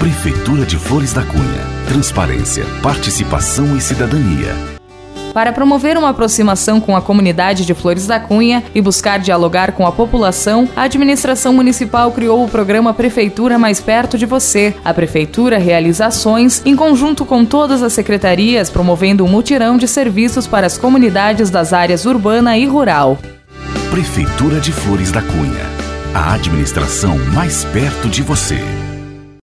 Prefeitura de Flores da Cunha. Transparência, participação e cidadania. Para promover uma aproximação com a comunidade de Flores da Cunha e buscar dialogar com a população, a administração municipal criou o programa Prefeitura Mais Perto de Você. A Prefeitura realiza ações em conjunto com todas as secretarias, promovendo um mutirão de serviços para as comunidades das áreas urbana e rural. Prefeitura de Flores da Cunha. A administração mais perto de você.